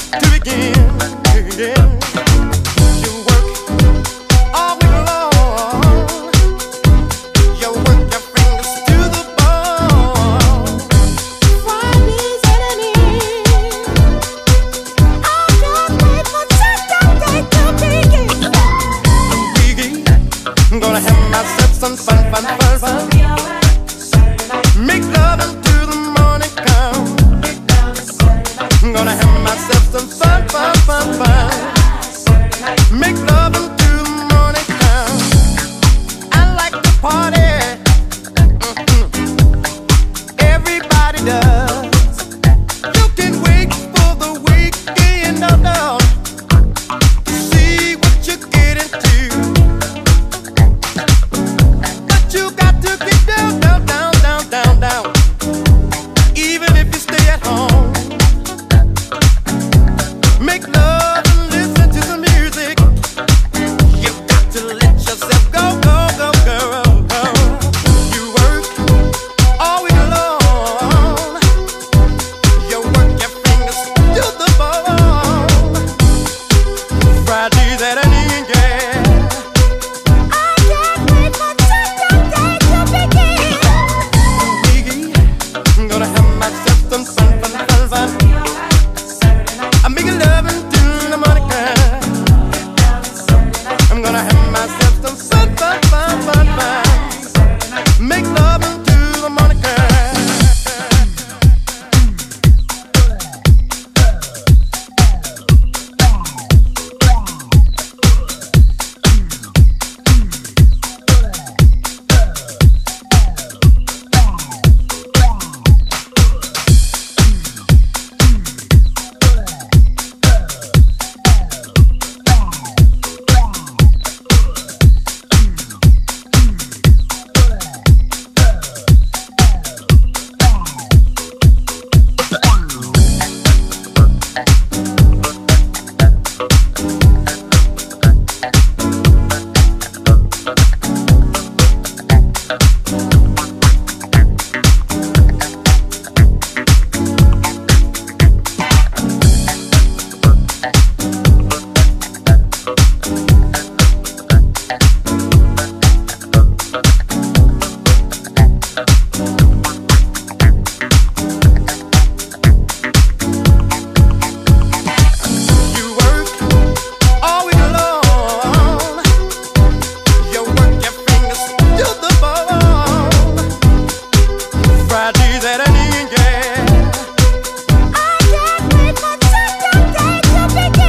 to begin. Yeah. You work all week long. You work your fingers to the bone. Friday's at an end. I can't wait for Saturday to begin. I'm gonna have myself some fun, fun, fun, fun. Make love until the morning come. I'm gonna have myself some fun, fun, fun, fun. Make love until the morning come. I like to party. Everybody does. You can wait for the weekend, no, no, to see what you get into. But you got to get down, down, down, down, down, down. Even if you stay at home. Make love and listen to some music. You got to let yourself go, go, go, girl, go. You work all week long. You work your fingers to the bone. Friday's at an end, yeah. I can't wait for Saturday to begin. I'm gonna have myself some fun, fun, fun, fun. I'm making love until the morning comes. I'm gonna have myself some fun, fun, fun, fun, fun. Make love until the morning comes. You work all week long. You work your fingers to the bone. Friday's at an end, yeah. I can't wait for Saturday to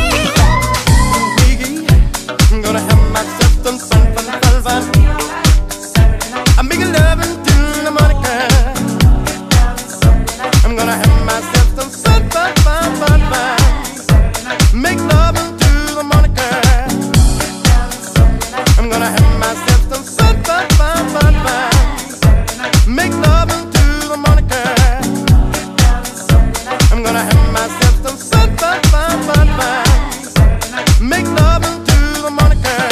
begin. I'm gonna have myself some fun, fun, fun, fun. I'm making love until the morning comes. I'm gonna have myself some fun, fun, fun, fun, fun. Make love until the morning comes. I'm gonna have myself some fun, fun, fun, fun, fun. Make love until the morning comes. I'm gonna have myself some fun, fun, fun, fun, fun. Make love until the morning comes.